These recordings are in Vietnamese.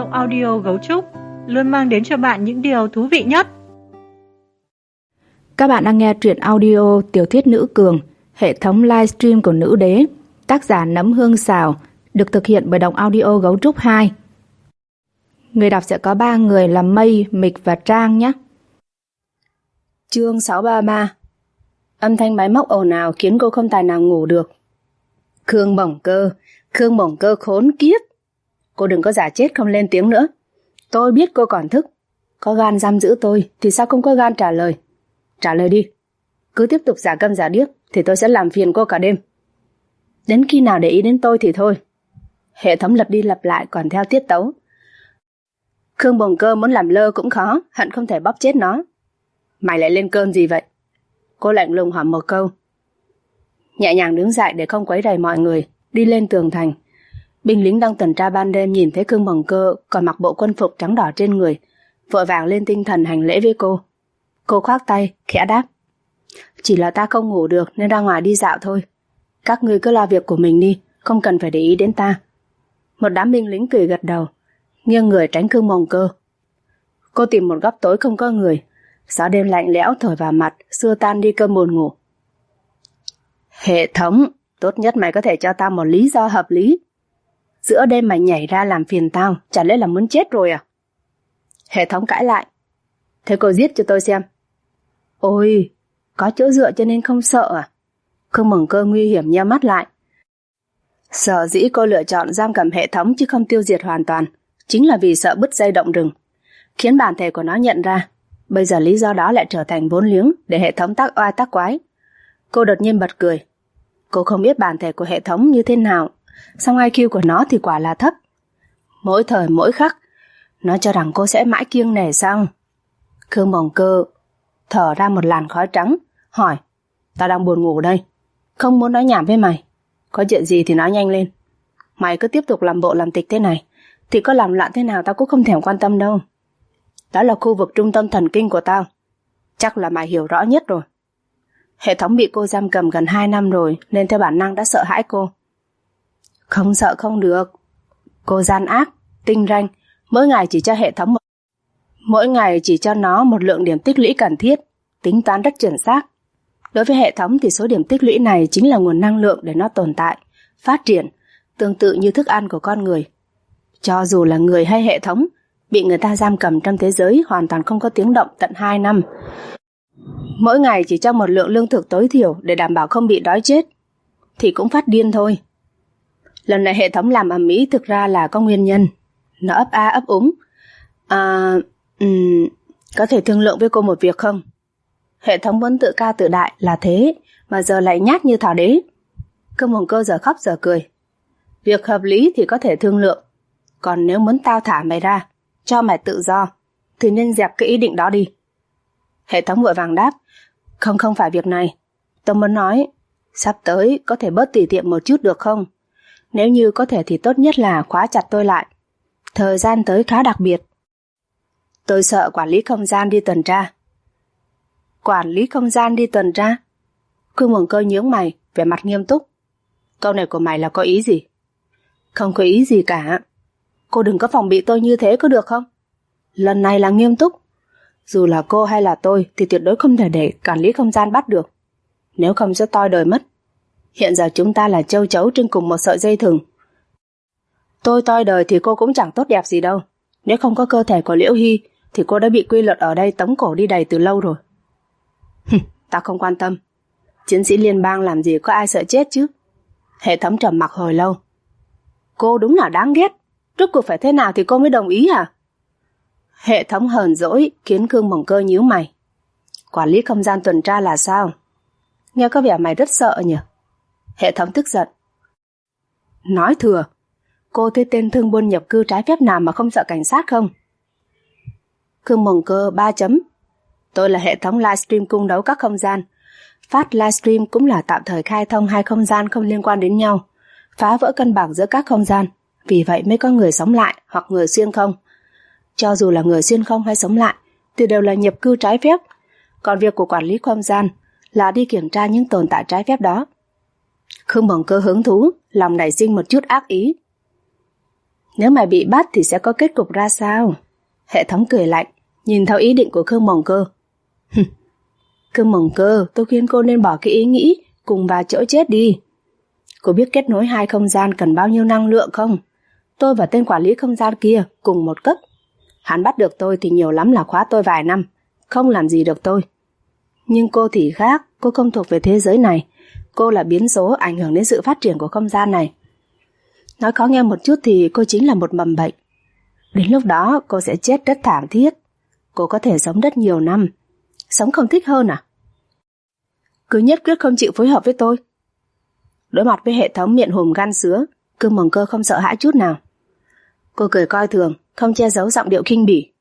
audio Gấu Trúc luôn mang đến cho bạn những điều thú vị nhất. Các bạn đang nghe truyện audio tiểu thuyết Nữ Cường, hệ thống livestream của Nữ Đế, tác giả Nấm Hương Xào, được thực hiện bởi Đọc Audio Gấu Trúc 2. Người đọc sẽ có 3 người là Mây, Mịch và Trang nhé. Chương 633. Âm thanh máy móc ồn ào khiến cô không tài nào ngủ được. Khương Bổng Cơ khốn kiếp. Cô đừng có giả chết không lên tiếng nữa. Tôi biết cô còn thức. Có gan giam giữ tôi thì sao không có gan trả lời? Trả lời đi. Cứ tiếp tục giả câm giả điếc thì tôi sẽ làm phiền cô cả đêm. Đến khi nào để ý đến tôi thì thôi. Hệ thống lặp đi lặp lại còn theo tiết tấu. Khương Bổng Cơ muốn làm lơ cũng khó, hận không thể bóp chết nó. Mày lại lên cơn gì vậy? Cô lạnh lùng hỏi một câu. Nhẹ nhàng đứng dậy để không quấy rầy mọi người, đi lên tường thành. Binh lính đang tuần tra ban đêm nhìn thấy Khương Bổng Cơ còn mặc bộ quân phục trắng đỏ trên người, vội vàng lên tinh thần hành lễ với cô. Cô khoác tay, khẽ đáp. Chỉ là ta không ngủ được nên ra ngoài đi dạo thôi. Các ngươi cứ lo việc của mình đi, không cần phải để ý đến ta. Một đám binh lính cười gật đầu, nghiêng người tránh Khương Bổng Cơ. Cô tìm một góc tối không có người, gió đêm lạnh lẽo thổi vào mặt, xua tan đi cơn buồn ngủ. Hệ thống, tốt nhất mày có thể cho tao một lý do hợp lý. Giữa đêm mày nhảy ra làm phiền tao, chả lẽ là muốn chết rồi à? Hệ thống cãi lại. Thế cô giết cho tôi xem. Ôi, có chỗ dựa cho nên không sợ à? Khương Bổng Cơ nguy hiểm nheo mắt lại. Sở dĩ cô lựa chọn giam cầm hệ thống chứ không tiêu diệt hoàn toàn, chính là vì sợ bứt dây động rừng, khiến bản thể của nó nhận ra. Bây giờ lý do đó lại trở thành vốn liếng để hệ thống tác oai tác quái. Cô đột nhiên bật cười. Cô không biết bản thể của hệ thống như thế nào, song IQ của nó thì quả là thấp. Mỗi thời mỗi khắc, nó cho rằng cô sẽ mãi kiêng nể sao? Khương Bổng Cơ thở ra một làn khói trắng, hỏi. Tao đang buồn ngủ đây, không muốn nói nhảm với mày. Có chuyện gì thì nói nhanh lên. Mày cứ tiếp tục làm bộ làm tịch thế này thì có làm loạn thế nào tao cũng không thèm quan tâm đâu. Đó là khu vực trung tâm thần kinh của tao. Chắc là mày hiểu rõ nhất rồi. Hệ thống bị cô giam cầm gần 2 năm rồi nên theo bản năng đã sợ hãi cô. Không sợ không được. Cô gian ác, tinh ranh, mỗi ngày chỉ cho nó một lượng điểm tích lũy cần thiết, tính toán rất chuẩn xác. Đối với hệ thống thì số điểm tích lũy này chính là nguồn năng lượng để nó tồn tại, phát triển, tương tự như thức ăn của con người. Cho dù là người hay hệ thống, bị người ta giam cầm trong thế giới hoàn toàn không có tiếng động tận 2 năm. Mỗi ngày chỉ cho một lượng lương thực tối thiểu để đảm bảo không bị đói chết, thì cũng phát điên thôi. Lần này hệ thống làm ầm ĩ thực ra là có nguyên nhân. Nó ấp a ấp úng. Có thể thương lượng với cô một việc không? Hệ thống muốn tự cao tự đại là thế, mà giờ lại nhát như thỏ đế. Khương Bổng Cơ giờ khóc giờ cười. Việc hợp lý thì có thể thương lượng. Còn nếu muốn tao thả mày ra, cho mày tự do, thì nên dẹp cái ý định đó đi. Hệ thống vội vàng đáp. Không phải việc này. Tôi muốn nói, sắp tới có thể bớt tỉ tiệm một chút được không? Nếu như có thể thì tốt nhất là khóa chặt tôi lại. Thời gian tới khá đặc biệt. Tôi sợ quản lý không gian đi tuần tra. Quản lý không gian đi tuần tra? Khương Bổng Cơ nhướng mày, vẻ mặt nghiêm túc. Câu này của mày là có ý gì? Không có ý gì cả. Cô đừng có phòng bị tôi như thế có được không? Lần này là nghiêm túc. Dù là cô hay là tôi thì tuyệt đối không thể để quản lý không gian bắt được. Nếu không sẽ toi đời mất. Hiện giờ chúng ta là châu chấu trên cùng một sợi dây thừng. Tôi toi đời thì cô cũng chẳng tốt đẹp gì đâu. Nếu không có cơ thể của Liễu Hy thì cô đã bị quy luật ở đây tống cổ đi đầy từ lâu rồi. Ta không quan tâm. Chiến sĩ liên bang làm gì có ai sợ chết chứ? Hệ thống trầm mặc hồi lâu. Cô đúng là đáng ghét. Rốt cuộc phải thế nào thì cô mới đồng ý à? Hệ thống hờn dỗi khiến Khương Bổng Cơ nhíu mày. Quản lý không gian tuần tra là sao? Nghe có vẻ mày rất sợ nhỉ? Hệ thống tức giận. Nói thừa. Cô thấy tên thương buôn nhập cư trái phép nào mà không sợ cảnh sát không? Khương Bổng Cơ 3 chấm. Tôi là hệ thống livestream cung đấu các không gian. Phát livestream cũng là tạm thời khai thông 2 không gian không liên quan đến nhau, phá vỡ cân bằng giữa các không gian. Vì vậy mới có người sống lại hoặc người xuyên không. Cho dù là người xuyên không hay sống lại thì đều là nhập cư trái phép. Còn việc của quản lý không gian là đi kiểm tra những tồn tại trái phép đó. Khương Bổng Cơ hứng thú, lòng nảy sinh một chút ác ý. Nếu mày bị bắt thì sẽ có kết cục ra sao? Hệ thống cười lạnh, nhìn theo ý định của Khương Mộng Cơ. Khương Mộng Cơ, tôi khuyên cô nên bỏ cái ý nghĩ cùng vào chỗ chết đi. Cô biết kết nối hai không gian cần bao nhiêu năng lượng không? Tôi và tên quản lý không gian kia cùng một cấp. Hắn bắt được tôi thì nhiều lắm là khóa tôi vài năm, không làm gì được tôi. Nhưng cô thì khác, cô không thuộc về thế giới này. Cô là biến số ảnh hưởng đến sự phát triển của không gian này. Nói khó nghe một chút thì cô chính là một mầm bệnh. Đến lúc đó cô sẽ chết rất thảm thiết. Cô có thể sống rất nhiều năm. Sống không thích hơn à? Cứ nhất quyết không chịu phối hợp với tôi. Đối mặt với hệ thống miệng hùm gan sứa, Khương Mộng Cơ không sợ hãi chút nào. Cô cười coi thường, không che giấu giọng điệu khinh bỉ.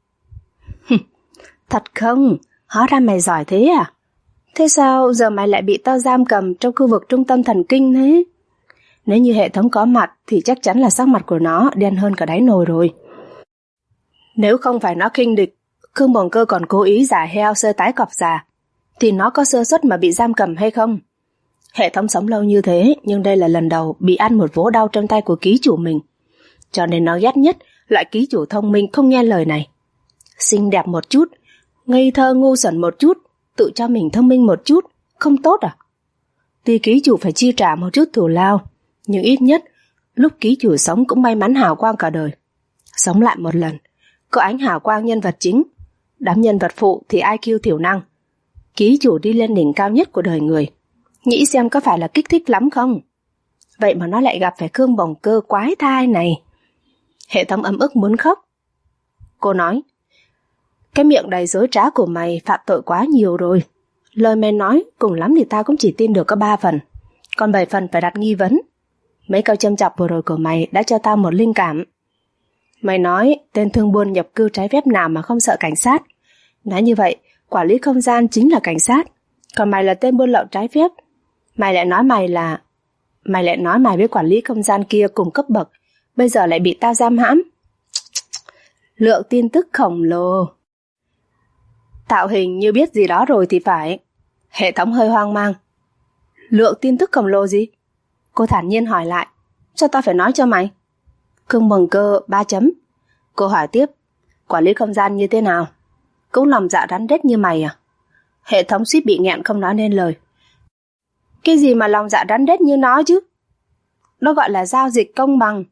Thật không? Hóa ra mày giỏi thế à? Thế sao giờ mày lại bị tao giam cầm trong khu vực trung tâm thần kinh thế? Nếu như hệ thống có mặt thì chắc chắn là sắc mặt của nó đen hơn cả đáy nồi rồi. Nếu không phải nó khinh địch, Khương Mộng Cơ còn cố ý giả heo sơ tái cọp già, thì nó có sơ suất mà bị giam cầm hay không? Hệ thống sống lâu như thế, nhưng đây là lần đầu bị ăn một vố đau trong tay của ký chủ mình. Cho nên nó ghét nhất loại ký chủ thông minh không nghe lời này. Xinh đẹp một chút, ngây thơ ngu xuẩn một chút, tự cho mình thông minh một chút, không tốt à? Tuy ký chủ phải chi trả một chút thù lao, nhưng ít nhất lúc ký chủ sống cũng may mắn hào quang cả đời. Sống lại một lần, có ánh hào quang nhân vật chính, đám nhân vật phụ thì IQ thiểu năng. Ký chủ đi lên đỉnh cao nhất của đời người, nghĩ xem có phải là kích thích lắm không? Vậy mà nó lại gặp phải Khương Mộng Cơ quái thai này. Hệ thống ấm ức muốn khóc. Cô nói, cái miệng đầy dối trá của mày phạm tội quá nhiều rồi. Lời mày nói cùng lắm thì tao cũng chỉ tin được có 3 phần, còn 7 phần phải đặt nghi vấn. Mấy câu châm chọc vừa rồi của mày đã cho tao một linh cảm. Mày nói tên thương buôn nhập cư trái phép nào mà không sợ cảnh sát. Nói như vậy, quản lý không gian chính là cảnh sát, còn mày là tên buôn lậu trái phép. Mày lại nói mày với quản lý không gian kia cùng cấp bậc, bây giờ lại bị tao giam hãm. Lượng tin tức khổng lồ. Tạo hình như biết gì đó rồi thì phải. Hệ thống hơi hoang mang. Lượng tin tức khổng lồ gì? Cô thản nhiên hỏi lại. Sao tao phải nói cho mày? Khương Mộng Cơ 3 chấm. Cô hỏi tiếp. Quản lý không gian như thế nào? Cũng lòng dạ rắn rết như mày à? Hệ thống suýt bị nghẹn không nói nên lời. Cái gì mà lòng dạ rắn rết như nó chứ? Nó gọi là giao dịch công bằng.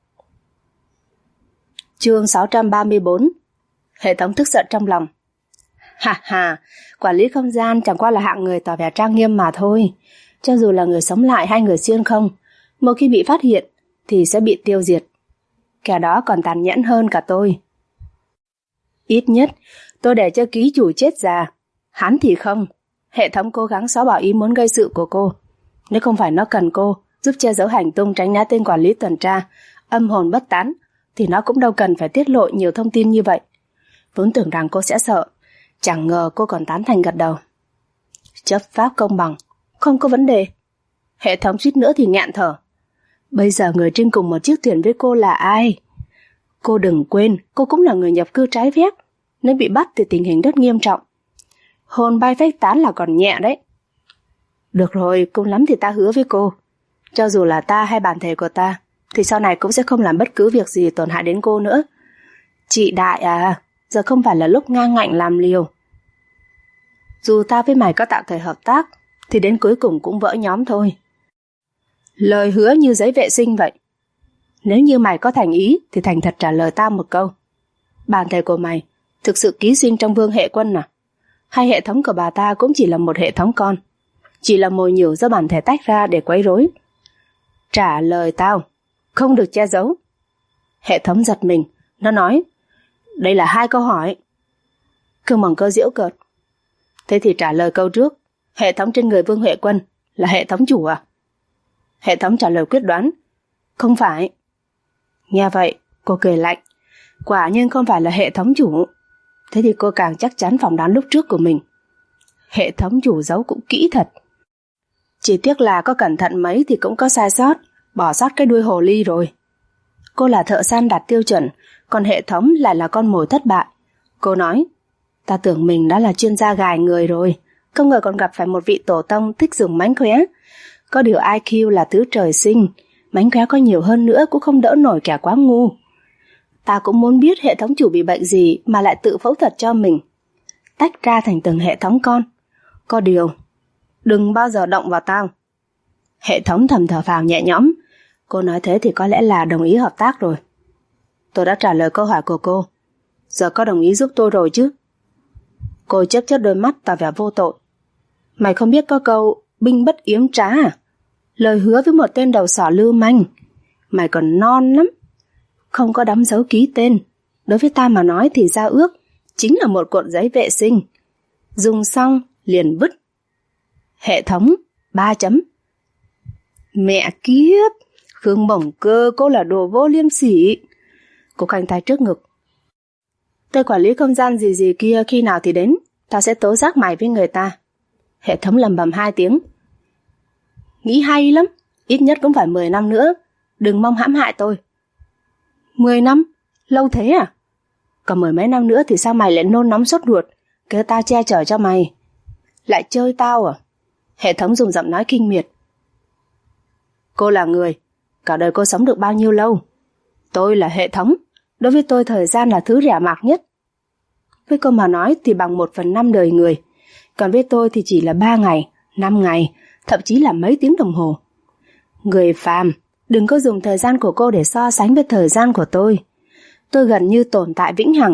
Chương 634. Hệ thống tức giận trong lòng. Ha, quản lý không gian chẳng qua là hạng người tỏ vẻ trang nghiêm mà thôi. Cho dù là người sống lại hay người xuyên không, một khi bị phát hiện thì sẽ bị tiêu diệt. Kẻ đó còn tàn nhẫn hơn cả tôi. Ít nhất tôi để cho ký chủ chết già, hắn thì không. Hệ thống cố gắng xóa bỏ ý muốn gây sự của cô. Nếu không phải nó cần cô giúp che giấu hành tung tránh né tên quản lý tuần tra, âm hồn bất tán, thì nó cũng đâu cần phải tiết lộ nhiều thông tin như vậy. Vốn tưởng rằng cô sẽ sợ, chẳng ngờ cô còn tán thành gật đầu. Chấp pháp công bằng, không có vấn đề. Hệ thống suýt nữa thì nghẹn thở. Bây giờ người trên cùng một chiếc thuyền với cô là ai? Cô đừng quên, cô cũng là người nhập cư trái phép. Nếu bị bắt thì tình hình rất nghiêm trọng. Hồn bay phách tán là còn nhẹ đấy. Được rồi, cùng lắm thì ta hứa với cô, cho dù là ta hay bản thể của ta, thì sau này cũng sẽ không làm bất cứ việc gì tổn hại đến cô nữa. Chị Đại à, giờ không phải là lúc ngang ngạnh làm liều. Dù ta với mày có tạm thời hợp tác, thì đến cuối cùng cũng vỡ nhóm thôi. Lời hứa như giấy vệ sinh vậy. Nếu như mày có thành ý thì thành thật trả lời ta một câu. Bản thể của mày thực sự ký sinh trong vương hệ quân à? Hay hệ thống của bà ta cũng chỉ là một hệ thống con, chỉ là mồi nhử do bản thể tách ra để quấy rối? Trả lời tao, không được che giấu. Hệ thống giật mình, nó nói, đây là 2 câu hỏi. Khương Mộng Cơ giễu cợt. Thế thì trả lời câu trước, hệ thống trên người vương hệ quân là hệ thống chủ à? Hệ thống trả lời quyết đoán, không phải. Nghe vậy, cô cười lạnh. Quả nhiên không phải là hệ thống chủ. Thế thì cô càng chắc chắn phỏng đoán lúc trước của mình. Hệ thống chủ giấu cũng kỹ thật. Chỉ tiếc là có cẩn thận mấy thì cũng có sai sót, bỏ sót cái đuôi hồ ly rồi. Cô là thợ săn đạt tiêu chuẩn, còn hệ thống lại là con mồi thất bại. Cô nói, ta tưởng mình đã là chuyên gia gài người rồi, không ngờ còn gặp phải một vị tổ tông thích dùng mánh khóe. Có điều IQ là thứ trời sinh, Mánh khóe có nhiều hơn nữa cũng không đỡ nổi kẻ quá ngu. Ta cũng muốn biết hệ thống chủ bị bệnh gì mà lại tự phẫu thuật cho mình, tách ra thành từng hệ thống con. Có điều, đừng bao giờ động vào tao. Hệ thống thầm thở phào nhẹ nhõm. Cô nói thế thì có lẽ là đồng ý hợp tác rồi. Tôi đã trả lời câu hỏi của cô. Giờ có đồng ý giúp tôi rồi chứ? Cô chớp chớp đôi mắt tỏ vẻ vô tội. Mày không biết có câu binh bất yếm trá à? Lời hứa với một tên đầu sỏ lưu manh. Mày còn non lắm. Không có đóng dấu ký tên. Đối với ta mà nói thì giao ước chính là một cuộn giấy vệ sinh. Dùng xong liền vứt. Hệ thống 3 chấm. Mẹ kiếp, Khương Bổng Cơ, cô là đồ vô liêm sỉ. Cô khoanh tay trước ngực. Tôi quản lý không gian gì kia khi nào thì đến, tao sẽ tố giác mày với người ta. Hệ thống lầm bầm 2 tiếng. Nghĩ hay lắm, ít nhất cũng phải 10 năm nữa. Đừng mong hãm hại tôi. 10 năm? Lâu thế à? Còn 10 mấy năm nữa thì sao mày lại nôn nóng sốt ruột, kêu tao che chở cho mày? Lại chơi tao à? Hệ thống dùng giọng nói kinh miệt. Cô là người, cả đời cô sống được bao nhiêu lâu? Tôi là hệ thống, đối với tôi thời gian là thứ rẻ mạt nhất. Với cô mà nói thì bằng 1/5 đời người, còn với tôi thì chỉ là 3 ngày, 5 ngày, thậm chí là mấy tiếng đồng hồ. Người phàm, đừng có dùng thời gian của cô để so sánh với thời gian của tôi. Tôi gần như tồn tại vĩnh hằng.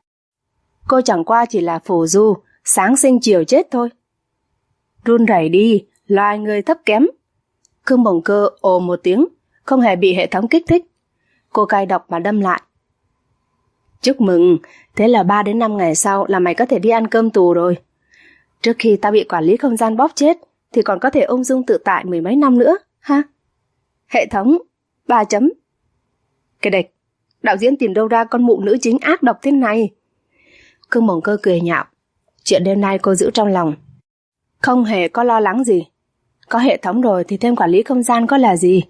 Cô chẳng qua chỉ là phù du, sáng sinh chiều chết thôi. Run rẩy đi, loài người thấp kém. Khương Bổng Cơ ồ một tiếng, không hề bị hệ thống kích thích. Cô cay độc mà đâm lại. Chúc mừng, thế là 3 đến 5 ngày sau là mày có thể đi ăn cơm tù rồi. Trước khi tao bị quản lý không gian bóp chết thì còn có thể ung dung tự tại 10 mấy năm nữa, ha? Hệ thống 3 chấm. Cái địch, đạo diễn tìm đâu ra con mụ nữ chính ác độc thế này? Khương Bổng Cơ cười nhạo. Chuyện đêm nay cô giữ trong lòng. Không hề có lo lắng gì. Có hệ thống rồi thì thêm quản lý không gian có là gì?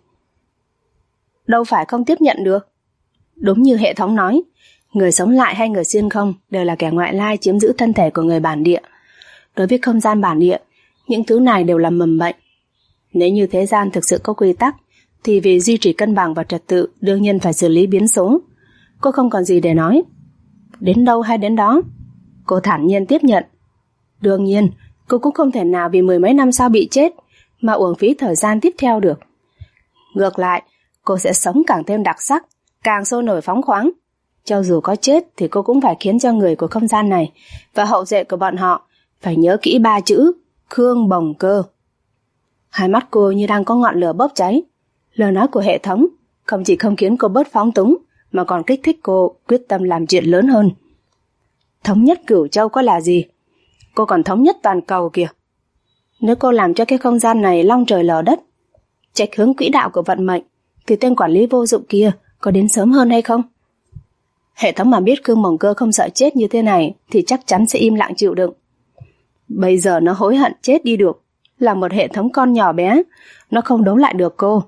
Đâu phải không tiếp nhận được. Đúng như hệ thống nói, người sống lại hay người xuyên không đều là kẻ ngoại lai chiếm giữ thân thể của người bản địa. Đối với không gian bản địa, những thứ này đều là mầm bệnh. Nếu như thế gian thực sự có quy tắc, thì vì duy trì cân bằng và trật tự đương nhiên phải xử lý biến số. Cô không còn gì để nói. Đến đâu hay đến đó. Cô thản nhiên tiếp nhận. Đương nhiên, cô cũng không thể nào vì 10 mấy năm sau bị chết mà uổng phí thời gian tiếp theo được. Ngược lại, cô sẽ sống càng thêm đặc sắc, càng sôi nổi phóng khoáng. Cho dù có chết thì cô cũng phải khiến cho người của không gian này và hậu duệ của bọn họ phải nhớ kỹ 3 chữ Khương Bổng Cơ. Hai mắt cô như đang có ngọn lửa bốc cháy. Lời nói của hệ thống không chỉ không khiến cô bớt phóng túng mà còn kích thích cô quyết tâm làm chuyện lớn hơn. Thống nhất Cửu Châu có là gì? Cô còn thống nhất toàn cầu kìa. Nếu cô làm cho cái không gian này long trời lở đất, chệch hướng quỹ đạo của vận mệnh, thì tên quản lý vô dụng kia có đến sớm hơn hay không? Hệ thống mà biết Khương Bổng Cơ không sợ chết như thế này thì chắc chắn sẽ im lặng chịu đựng. Bây giờ nó hối hận chết đi được. Là một hệ thống con nhỏ bé, nó không đấu lại được cô.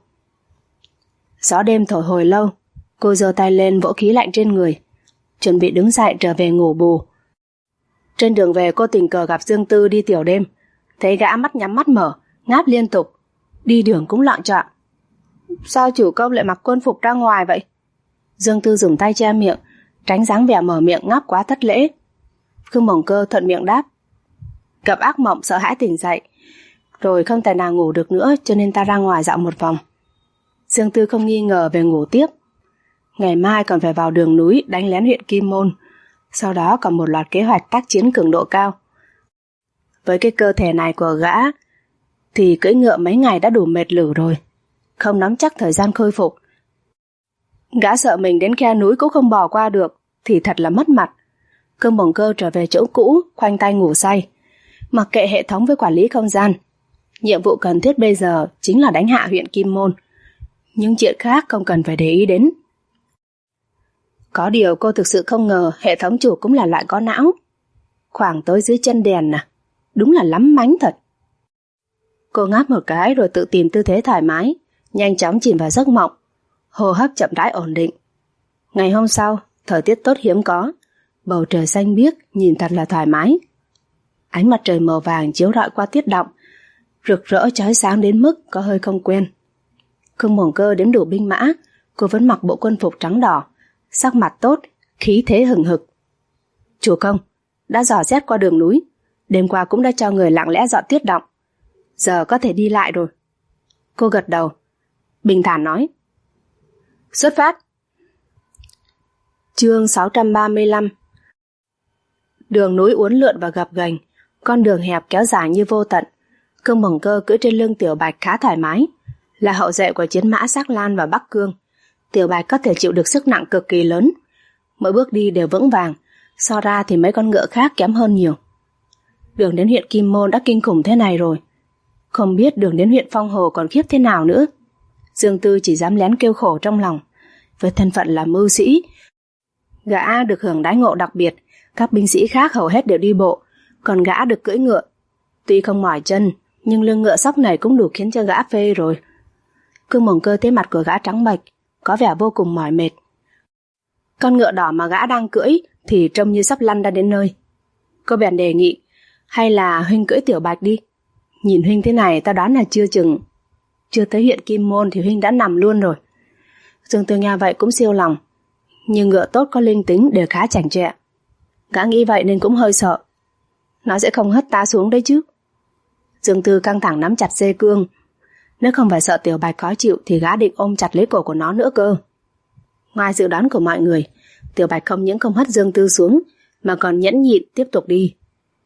Gió đêm thổi hồi lâu, cô giơ tay lên vỗ khí lạnh trên người, chuẩn bị đứng dậy trở về ngủ bù. Trên đường về cô tình cờ gặp Dương Tư đi tiểu đêm, thấy gã mắt nhắm mắt mở, ngáp liên tục, đi đường cũng loạn choạng. Sao chủ công lại mặc quân phục ra ngoài vậy? Dương Tư dùng tay che miệng, tránh dáng vẻ mở miệng ngáp quá thất lễ. Khương Bổng Cơ thuận miệng đáp. Gặp ác mộng sợ hãi tỉnh dậy, rồi không thể nào ngủ được nữa cho nên ta ra ngoài dạo một vòng. Dương Tư không nghi ngờ về ngủ tiếp. Ngày mai còn phải vào đường núi đánh lén huyện Kim Môn, sau đó còn một loạt kế hoạch tác chiến cường độ cao. Với cái cơ thể này của gã thì cưỡi ngựa mấy ngày đã đủ mệt lử rồi, không nắm chắc thời gian khôi phục. Gã sợ mình đến khe núi cũng không bỏ qua được thì thật là mất mặt. Khương Bổng Cơ trở về chỗ cũ, khoanh tay ngủ say, mặc kệ hệ thống với quản lý không gian. Nhiệm vụ cần thiết bây giờ chính là đánh hạ huyện Kim Môn, những chuyện khác không cần phải để ý đến. Có điều cô thực sự không ngờ hệ thống chủ cũng là loại có não. Khoảng tới dưới chân đèn à, đúng là lắm mánh thật. Cô ngáp một cái rồi tự tìm tư thế thoải mái, nhanh chóng chìm vào giấc mộng, hô hấp chậm rãi ổn định. Ngày hôm sau, thời tiết tốt hiếm có, bầu trời xanh biếc nhìn thật là thoải mái. Ánh mặt trời màu vàng chiếu rọi qua tuyết động, rực rỡ chói sáng đến mức có hơi không quen. Khương Bổng Cơ đếm đủ binh mã, cô vẫn mặc bộ quân phục trắng đỏ, sắc mặt tốt, khí thế hừng hực. Chủ công, đã dò xét qua đường núi, đêm qua cũng đã cho người lặng lẽ dọn tiết động, giờ có thể đi lại rồi. Cô gật đầu, bình thản nói. Xuất phát. Chương 635. Đường núi uốn lượn và gập ghềnh, con đường hẹp kéo dài như vô tận. Khương Bổng Cơ cưỡi trên lưng Tiểu Bạch khá thoải mái, là hậu duệ của chiến mã Sắc Lan và Bắc Cương. Tiểu Bạch có thể chịu được sức nặng cực kỳ lớn, mỗi bước đi đều vững vàng, so ra thì mấy con ngựa khác kém hơn nhiều. Đường đến huyện Kim Môn đã kinh khủng thế này rồi, không biết đường đến huyện Phong Hồ còn khiếp thế nào nữa. Dương Tư chỉ dám lén kêu khổ trong lòng. Với thân phận là mưu sĩ, gã được hưởng đãi ngộ đặc biệt, các binh sĩ khác hầu hết đều đi bộ, còn gã được cưỡi ngựa. Tuy không mỏi chân, nhưng lưng ngựa sóc này cũng đủ khiến cho gã phê rồi. Khương Bổng Cơ thấy mặt của gã trắng bệch, có vẻ vô cùng mỏi mệt. Con ngựa đỏ mà gã đang cưỡi thì trông như sắp lăn ra đến nơi. Cô bèn đề nghị, hay là huynh cưỡi Tiểu Bạch đi. Nhìn huynh thế này ta đoán là chưa tới huyện Kim Môn thì huynh đã nằm luôn rồi. Dương Tư nghe vậy cũng siêu lòng, nhưng ngựa tốt có linh tính đều khá chảnh chọe. Gã nghĩ vậy nên cũng hơi sợ, nó sẽ không hất ta xuống đấy chứ. Dương Tư căng thẳng nắm chặt dây cương, nếu không phải sợ Tiểu Bạch khó chịu thì gã định ôm chặt lấy cổ của nó nữa cơ. Ngoài dự đoán của mọi người, Tiểu Bạch không những không hất Dương Tư xuống mà còn nhẫn nhịn tiếp tục đi.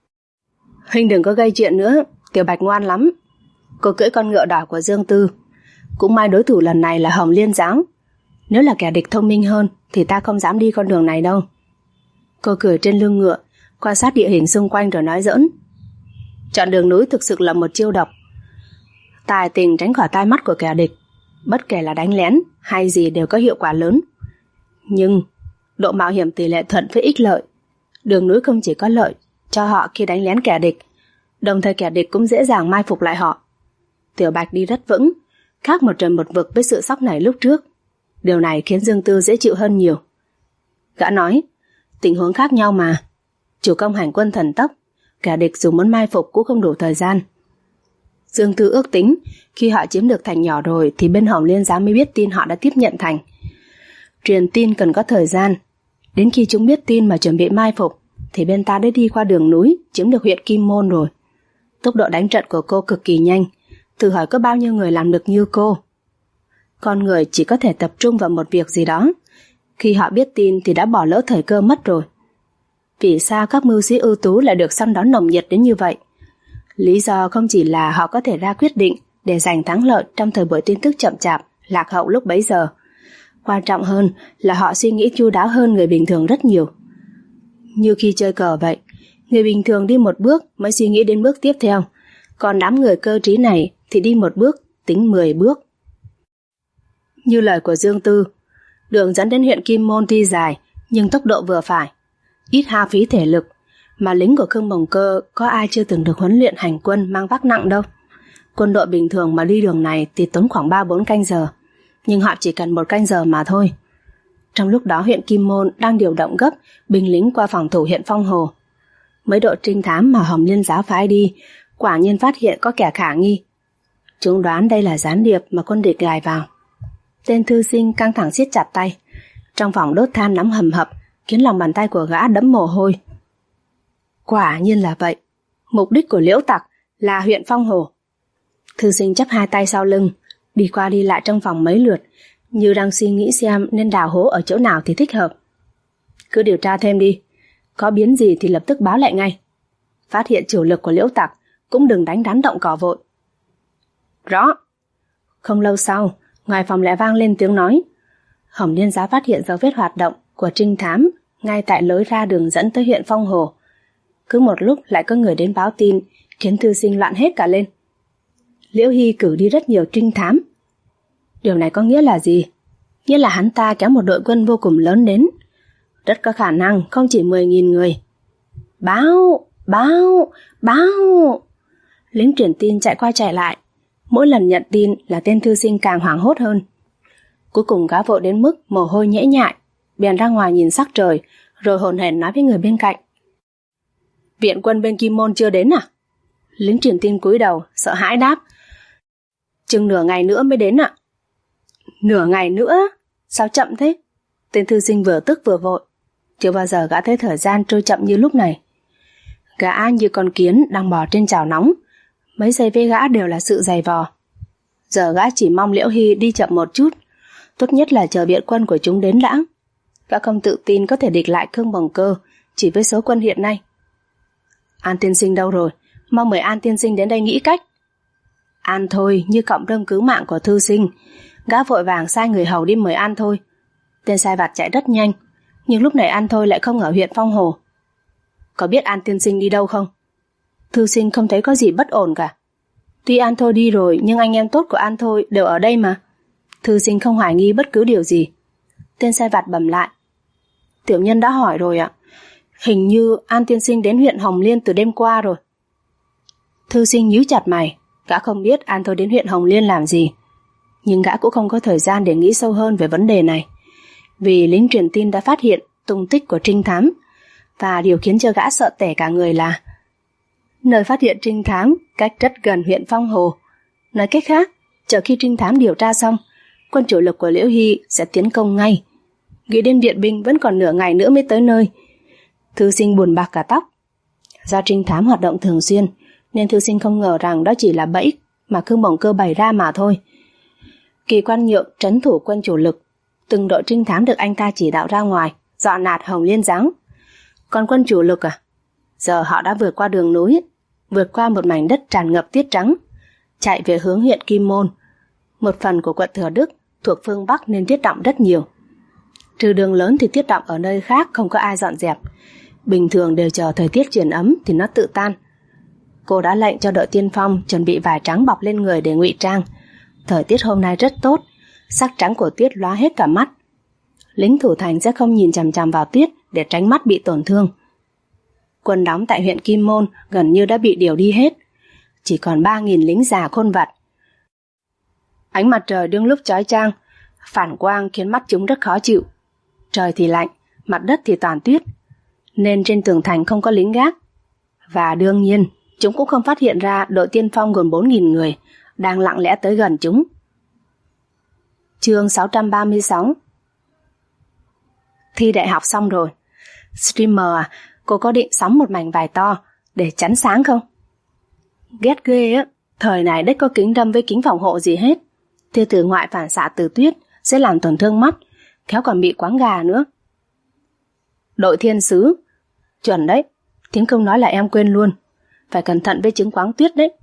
Huynh đừng có gây chuyện nữa, Tiểu Bạch ngoan lắm. Cô cưỡi con ngựa đỏ của Dương Tư. Cũng may đối thủ lần này là Hồng Liên giáo, nếu là kẻ địch thông minh hơn thì ta không dám đi con đường này đâu. Cô cười trên lưng ngựa, quan sát địa hình xung quanh rồi nói giỡn. Chọn đường núi thực sự là một chiêu độc, tài tình tránh khỏi tai mắt của kẻ địch, bất kể là đánh lén hay gì đều có hiệu quả lớn. Nhưng độ mạo hiểm tỷ lệ thuận với ích lợi. Đường núi không chỉ có lợi cho họ khi đánh lén kẻ địch, đồng thời kẻ địch cũng dễ dàng mai phục lại họ. Tiểu Bạch đi rất vững, khác một trời một vực với sự sóc này lúc trước. Điều này khiến Dương Tư dễ chịu hơn nhiều. Gã nói, tình huống khác nhau mà. Chủ công hành quân thần tốc, kẻ địch dù muốn mai phục cũng không đủ thời gian. Dương Tư ước tính, khi họ chiếm được thành nhỏ rồi thì bên Hồng Liên giáo mới biết tin họ đã tiếp nhận thành. Truyền tin cần có thời gian, đến khi chúng biết tin mà chuẩn bị mai phục thì bên ta đã đi qua đường núi chiếm được huyện Kim Môn rồi. Tốc độ đánh trận của cô cực kỳ nhanh, thử hỏi có bao nhiêu người làm được như cô. Con người chỉ có thể tập trung vào một việc gì đó, khi họ biết tin thì đã bỏ lỡ thời cơ mất rồi. Vì sao các mưu sĩ ưu tú lại được săn đón nồng nhiệt đến như vậy? Lý do không chỉ là họ có thể ra quyết định để giành thắng lợi trong thời buổi tin tức chậm chạp, lạc hậu lúc bấy giờ. Quan trọng hơn là họ suy nghĩ chu đáo hơn người bình thường rất nhiều. Như khi chơi cờ vậy, người bình thường đi một bước mới suy nghĩ đến bước tiếp theo, còn đám người cơ trí này thì đi một bước tính 10 bước. Như lời của Dương Tư, đường dẫn đến huyện Kim Môn tuy dài nhưng tốc độ vừa phải, ít hao phí thể lực, mà lính của Khương Bổng Cơ có ai chưa từng được huấn luyện hành quân mang vác nặng đâu. Quân đội bình thường mà đi đường này thì tốn khoảng 3-4 canh giờ, nhưng họ chỉ cần 1 canh giờ mà thôi. Trong lúc đó huyện Kim Môn đang điều động gấp binh lính qua phòng thủ huyện Phong Hồ. Mấy đội trinh thám mà Hồng Liên giáo phái đi quả nhiên phát hiện có kẻ khả nghi. Chúng đoán đây là gián điệp mà quân địch gài vào. Tên thư sinh căng thẳng siết chặt tay, trong phòng đốt than nóng hầm hập khiến lòng bàn tay của gã đẫm mồ hôi. Quả nhiên là vậy, mục đích của Liễu Tặc là huyện Phong Hồ. Thư sinh chắp 2 tay sau lưng, đi qua đi lại trong phòng mấy lượt, như đang suy nghĩ xem nên đào hố ở chỗ nào thì thích hợp. Cứ điều tra thêm đi, có biến gì thì lập tức báo lại ngay. Phát hiện chủ lực của Liễu Tặc cũng đừng đánh rắn động cỏ vội. Rõ. Không lâu sau, ngoài phòng lại vang lên tiếng nói. Hồng Liên giáo phát hiện dấu vết hoạt động của trinh thám ngay tại lối ra đường dẫn tới huyện Phong Hồ. Cứ một lúc lại có người đến báo tin, khiến thư sinh loạn hết cả lên. Liễu Hy cử đi rất nhiều trinh thám. Điều này có nghĩa là gì? Nghĩa là hắn ta kéo một đội quân vô cùng lớn đến. Rất có khả năng không chỉ 10.000 người. Báo! Báo! Báo! Lính truyền tin chạy qua chạy lại. Mỗi lần nhận tin là tên thư sinh càng hoảng hốt hơn. Cuối cùng gã vội đến mức mồ hôi nhễ nhại, bèn ra ngoài nhìn sắc trời, rồi hồn hển nói với người bên cạnh. Viện quân bên Kim Môn chưa đến à? Lính truyền tin cúi đầu, sợ hãi đáp. Chừng nửa ngày nữa mới đến ạ. Nửa ngày nữa? Sao chậm thế? Tên thư sinh vừa tức vừa vội. Chưa bao giờ gã thấy thời gian trôi chậm như lúc này. Gã như con kiến đang bò trên chảo nóng. Mấy giây với gã đều là sự dày vò. Giờ gã chỉ mong Liễu Hy đi chậm một chút, tốt nhất là chờ viện quân của chúng đến đã. Gã không tự tin có thể địch lại Khương Bồng Cơ chỉ với số quân hiện nay. An tiên sinh đâu rồi? Mau mời An tiên sinh đến đây nghĩ cách. An Thôi như cọng rơm cứu mạng của thư sinh. Gã vội vàng sai người hầu đi mời An Thôi. Tên sai vặt chạy rất nhanh, nhưng lúc này An Thôi lại không ở huyện Phong Hồ. Có biết An tiên sinh đi đâu không? Thư sinh không thấy có gì bất ổn cả. Tuy An Thôi đi rồi, nhưng anh em tốt của An Thôi đều ở đây mà. Thư sinh không hoài nghi bất cứ điều gì. Tên sai vặt bẩm lại. Tiểu nhân đã hỏi rồi ạ. Hình như An tiên sinh đến huyện Hồng Liên từ đêm qua rồi. Thư sinh nhíu chặt mày. Gã không biết An Thôi đến huyện Hồng Liên làm gì, nhưng gã cũng không có thời gian để nghĩ sâu hơn về vấn đề này, vì lính truyền tin đã phát hiện tung tích của trinh thám, và điều khiến cho gã sợ tẻ cả người là nơi phát hiện trinh thám cách rất gần huyện Phong Hồ. Nói cách khác, chờ khi trinh thám điều tra xong, quân chủ lực của Liễu Hy sẽ tiến công ngay. Nghĩ đến viện binh vẫn còn nửa ngày nữa mới tới nơi, thư sinh buồn bạc cả tóc. Do trinh thám hoạt động thường xuyên, nên thư sinh không ngờ rằng đó chỉ là bẫy mà Khương Bồng Cơ bày ra mà thôi. Kỳ Quan Nhượng trấn thủ quân chủ lực, từng đội trinh thám được anh ta chỉ đạo ra ngoài dọa nạt Hồng Liên Giáng. Còn quân chủ lực giờ họ đã vượt qua đường núi, vượt qua một mảnh đất tràn ngập tiết trắng, chạy về hướng huyện Kim Môn. Một phần của quận Thừa Đức thuộc phương Bắc nên tiết đọng rất nhiều. Trừ đường lớn thì tiết đọng ở nơi khác không có ai dọn dẹp. Bình thường đều chờ thời tiết chuyển ấm thì nó tự tan. Cô đã lệnh cho đội tiên phong chuẩn bị vải trắng bọc lên người để ngụy trang. Thời tiết hôm nay rất tốt, sắc trắng của tuyết lóa hết cả mắt. Lính thủ thành sẽ không nhìn chằm chằm vào tuyết để tránh mắt bị tổn thương. Quân đóng tại huyện Kim Môn gần như đã bị điều đi hết, chỉ còn 3.000 lính già khôn vặt. Ánh mặt trời đương lúc chói chang, phản quang khiến mắt chúng rất khó chịu. Trời thì lạnh, mặt đất thì toàn tuyết, nên trên tường thành không có lính gác. Và đương nhiên, chúng cũng không phát hiện ra đội tiên phong gồm 4.000 người đang lặng lẽ tới gần chúng. Chương 636. Thi đại học xong rồi. Streamer cô có định sắm một mảnh vải to để chắn sáng không? Ghét ghê á, thời này đếch có kính râm với kính phòng hộ gì hết. Tia từ ngoại phản xạ từ tuyết sẽ làm tổn thương mắt, khéo còn bị quáng gà nữa. Đội thiên sứ. Chuẩn đấy, tiếng công nói là em quên luôn. Phải cẩn thận với chứng quáng tuyết đấy.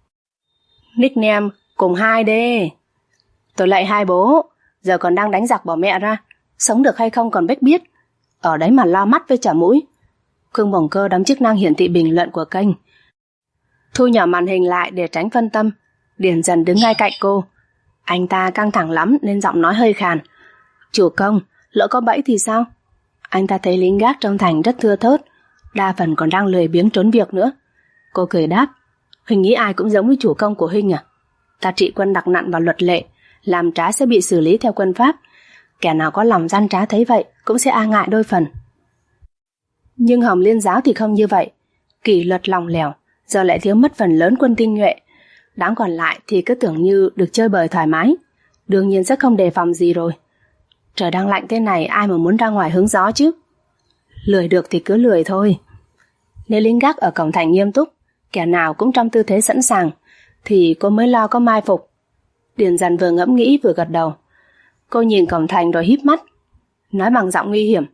Nickname cùng 2D. Tôi lại hai bố, giờ còn đang đánh giặc bỏ mẹ ra, sống được hay không còn bếch biết. Ở đấy mà lo mắt với chả mũi. Khương Bồng Cơ đóng chức năng hiển thị bình luận của kênh. Thu nhỏ màn hình lại để tránh phân tâm. Điền Dần đứng ngay cạnh cô. Anh ta căng thẳng lắm nên giọng nói hơi khàn. Chủ công, lỡ có bẫy thì sao? Anh ta thấy lính gác trong thành rất thưa thớt, đa phần còn đang lười biếng trốn việc nữa. Cô cười đáp. Huỳnh nghĩ ai cũng giống với chủ công của Huỳnh à? Ta trị quân đặc nặng vào luật lệ, làm trá sẽ bị xử lý theo quân pháp. Kẻ nào có lòng gian trá thấy vậy cũng sẽ ngại đôi phần. Nhưng Hồng Liên giáo thì không như vậy. Kỷ luật lòng lẻo, giờ lại thiếu mất phần lớn quân tinh nhuệ. Đám còn lại thì cứ tưởng như được chơi bời thoải mái, đương nhiên sẽ không đề phòng gì rồi. Trời đang lạnh thế này ai mà muốn ra ngoài hứng gió chứ? Lười được thì cứ lười thôi. Nếu lính gác ở cổng thành nghiêm túc, kẻ nào cũng trong tư thế sẵn sàng, thì cô mới lo có mai phục. Điền Dần vừa ngẫm nghĩ vừa gật đầu. Cô nhìn cổng thành rồi híp mắt, nói bằng giọng nguy hiểm.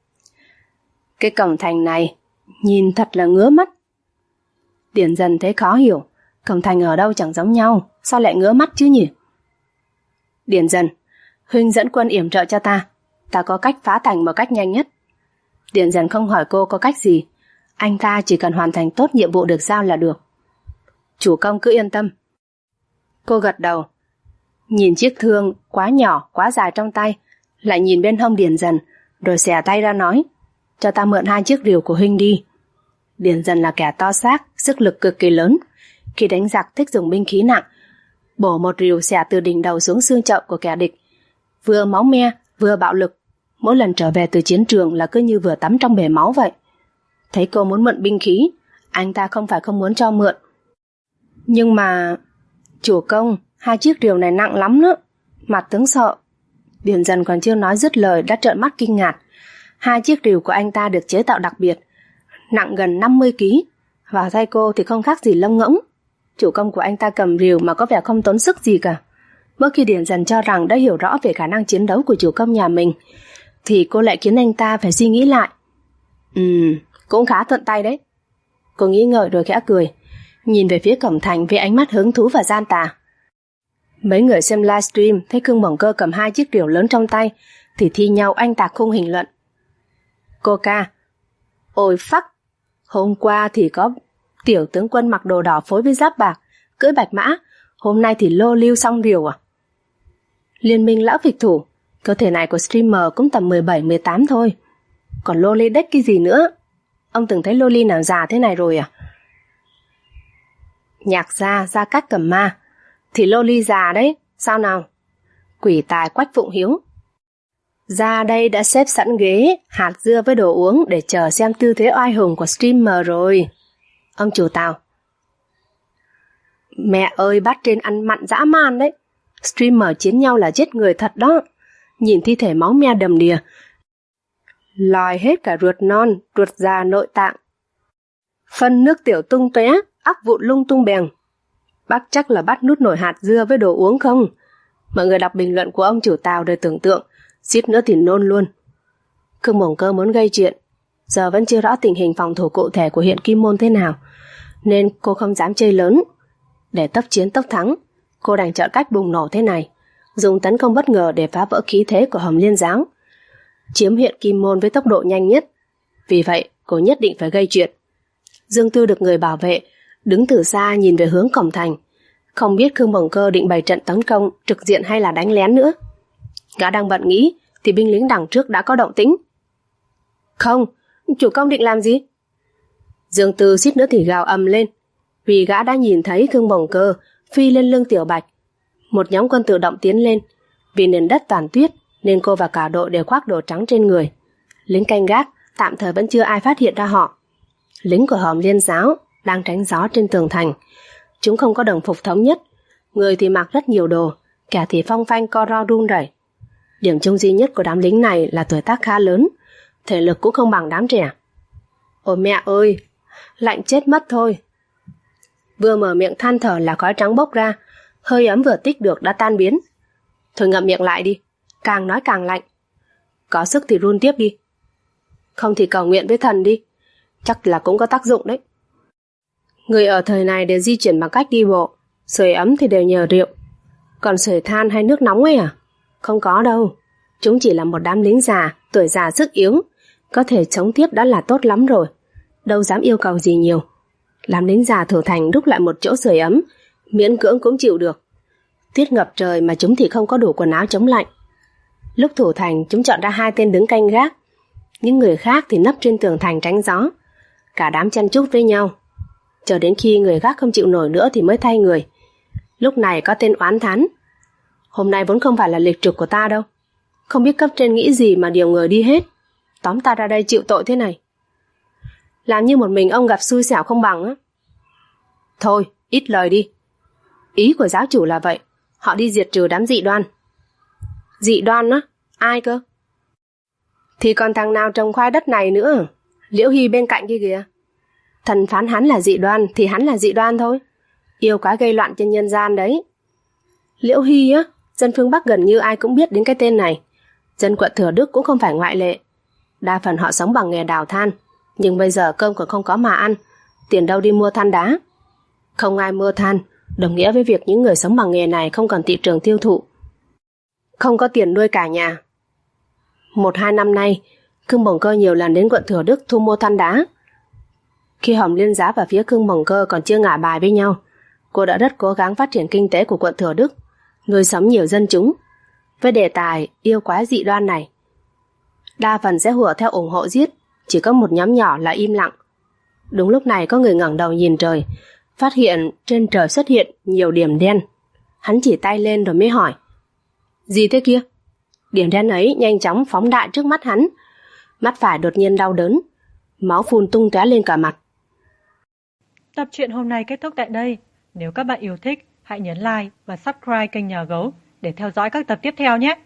Cái cổng thành này nhìn thật là ngứa mắt. Điền Dần thấy khó hiểu, cổng thành ở đâu chẳng giống nhau, sao lại ngứa mắt chứ nhỉ? Điền Dần, Huynh dẫn quân yểm trợ cho ta, ta có cách phá thành một cách nhanh nhất. Điền Dần không hỏi cô có cách gì, anh ta chỉ cần hoàn thành tốt nhiệm vụ được giao là được. Chủ công cứ yên tâm. Cô gật đầu, nhìn chiếc thương quá nhỏ quá dài trong tay, lại nhìn bên hông Điền Dần, rồi xẻ tay ra nói, cho ta mượn 2 chiếc rìu của Huynh đi. Điền Dần là kẻ to xác, sức lực cực kỳ lớn, khi đánh giặc thích dùng binh khí nặng, bổ một rìu xẻ từ đỉnh đầu xuống xương chậu của kẻ địch, vừa máu me vừa bạo lực. Mỗi lần trở về từ chiến trường là cứ như vừa tắm trong bể máu vậy. Thấy cô muốn mượn binh khí, anh ta không phải không muốn cho mượn. Nhưng mà... Chủ công, 2 chiếc rìu này nặng lắm nữa. Mặt tướng sợ. Điền Dần còn chưa nói dứt lời đã trợn mắt kinh ngạc. 2 chiếc rìu của anh ta được chế tạo đặc biệt, nặng gần 50 kg. Vào tay cô thì không khác gì lông ngỗng. Chủ công của anh ta cầm rìu mà có vẻ không tốn sức gì cả. Mỗi khi Điền Dần cho rằng đã hiểu rõ về khả năng chiến đấu của chủ công nhà mình, thì cô lại khiến anh ta phải suy nghĩ lại. Cũng khá thuận tay đấy. Cô nghĩ ngợi rồi khẽ cười, nhìn về phía cổng thành với ánh mắt hứng thú và gian tà. Mấy người xem livestream thấy Khương Bổng Cơ cầm 2 chiếc rìu lớn trong tay thì thi nhau anh tạc khung hình luận. Cô ca, ôi phắc, hôm qua thì có tiểu tướng quân mặc đồ đỏ phối với giáp bạc, cưỡi bạch mã, hôm nay thì lô lưu song rìu à? Liên minh lão phịch thủ, cơ thể này của streamer cũng tầm 17-18 thôi. Còn loli đếch cái gì nữa? Ông từng thấy loli nào già thế này rồi à? Nhạc gia cát cầm ma, thì loli già đấy, sao nào? Quỷ tài Quách Phụng Hiếu. Ra đây đã xếp sẵn ghế, hạt dưa với đồ uống để chờ xem tư thế oai hùng của streamer rồi. Ông chủ Tào. Mẹ ơi, bắt trên ăn mặn dã man đấy. Streamer chiến nhau là chết người thật đó. Nhìn thi thể máu me đầm đìa, lòi hết cả ruột non, ruột già nội tạng. Phân nước tiểu tung tóe, óc vụn lung tung bèng. Bác chắc là bắt nút nổi hạt dưa với đồ uống không? Mọi người đọc bình luận của ông chủ Tào để tưởng tượng, suýt nữa thì nôn luôn. Khương Bổng Cơ muốn gây chuyện, giờ vẫn chưa rõ tình hình phòng thủ cụ thể của huyện Kim Môn thế nào, nên cô không dám chơi lớn. Để tốc chiến tốc thắng, cô đành chọn cách bùng nổ thế này, dùng tấn công bất ngờ để phá vỡ khí thế của Hồng Liên giáo, chiếm huyện Kim Môn với tốc độ nhanh nhất. Vì vậy, cô nhất định phải gây chuyện. Dương Tư được người bảo vệ, đứng từ xa nhìn về hướng cổng thành, không biết Khương Bổng Cơ định bày trận tấn công trực diện hay là đánh lén nữa. Gã đang bận nghĩ thì binh lính đằng trước đã có động tĩnh. Không, chủ công định làm gì? Dương Tư suýt nữa thì gào ầm lên, vì gã đã nhìn thấy Khương Bổng Cơ phi lên lưng Tiểu Bạch. Một nhóm quân tự động tiến lên, vì nền đất toàn tuyết nên cô và cả đội đều khoác đồ trắng trên người. Lính canh gác tạm thời vẫn chưa ai phát hiện ra họ. Lính của Hồng Liên giáo đang tránh gió trên tường thành. Chúng không có đồng phục thống nhất, người thì mặc rất nhiều đồ, kẻ thì phong phanh co ro run rẩy. Điểm chung duy nhất của đám lính này là tuổi tác khá lớn, thể lực cũng không bằng đám trẻ. Ôi mẹ ơi, lạnh chết mất thôi. Vừa mở miệng than thở là khói trắng bốc ra, hơi ấm vừa tích được đã tan biến. Thôi ngậm miệng lại đi, càng nói càng lạnh. Có sức thì run tiếp đi, không thì cầu nguyện với thần đi, chắc là cũng có tác dụng đấy. Người ở thời này đều di chuyển bằng cách đi bộ, sưởi ấm thì đều nhờ rượu. Còn sưởi than hay nước nóng ấy à? Không có đâu. Chúng chỉ là một đám lính già, tuổi già sức yếu, có thể chống tiếp đã là tốt lắm rồi, đâu dám yêu cầu gì nhiều. Làm lính già thủ thành đúc lại một chỗ sưởi ấm, miễn cưỡng cũng chịu được. Tuyết ngập trời mà chúng thì không có đủ quần áo chống lạnh. Lúc thủ thành chúng chọn ra 2 tên đứng canh gác, những người khác thì nấp trên tường thành tránh gió. Cả đám chen chúc với nhau, chờ đến khi người gác không chịu nổi nữa thì mới thay người. Lúc này có tên oán thán: hôm nay vốn không phải là lịch trực của ta đâu, không biết cấp trên nghĩ gì mà điều người đi hết, tóm ta ra đây chịu tội thế này. Làm như một mình ông gặp xui xẻo không bằng á. Thôi, ít lời đi. Ý của giáo chủ là vậy, họ đi diệt trừ đám dị đoan. Dị đoan á? Ai cơ? Thì còn thằng nào trồng khoai đất này nữa, Liễu Hy bên cạnh kia kìa. Thần phán hắn là dị đoan thì hắn là dị đoan thôi, yêu quá gây loạn trên nhân gian đấy. Liễu Hy á, dân phương Bắc gần như ai cũng biết đến cái tên này. Dân quận Thừa Đức cũng không phải ngoại lệ. Đa phần họ sống bằng nghề đào than, nhưng bây giờ cơm còn không có mà ăn, tiền đâu đi mua than đá. Không ai mua than đồng nghĩa với việc những người sống bằng nghề này không còn thị trường tiêu thụ, không có tiền nuôi cả nhà. 1-2 năm nay, Khương Bổng Cơ nhiều lần đến quận Thừa Đức thu mua than đá. Khi Hồng Liên giáo và phía Khương Bổng Cơ còn chưa ngả bài với nhau, cô đã rất cố gắng phát triển kinh tế của quận Thừa Đức, nuôi sống nhiều dân chúng. Với đề tài yêu quái dị đoan này, đa phần sẽ hùa theo ủng hộ giết, chỉ có một nhóm nhỏ là im lặng. Đúng lúc này có người ngẩng đầu nhìn trời, phát hiện trên trời xuất hiện nhiều điểm đen. Hắn chỉ tay lên rồi mới hỏi: gì thế kia? Điểm đen ấy nhanh chóng phóng đại trước mắt hắn. Mắt phải đột nhiên đau đớn, máu phun tung tóe lên cả mặt. Tập truyện hôm nay kết thúc tại đây. Nếu các bạn yêu thích, hãy nhấn like và subscribe kênh Nhà Gấu để theo dõi các tập tiếp theo nhé.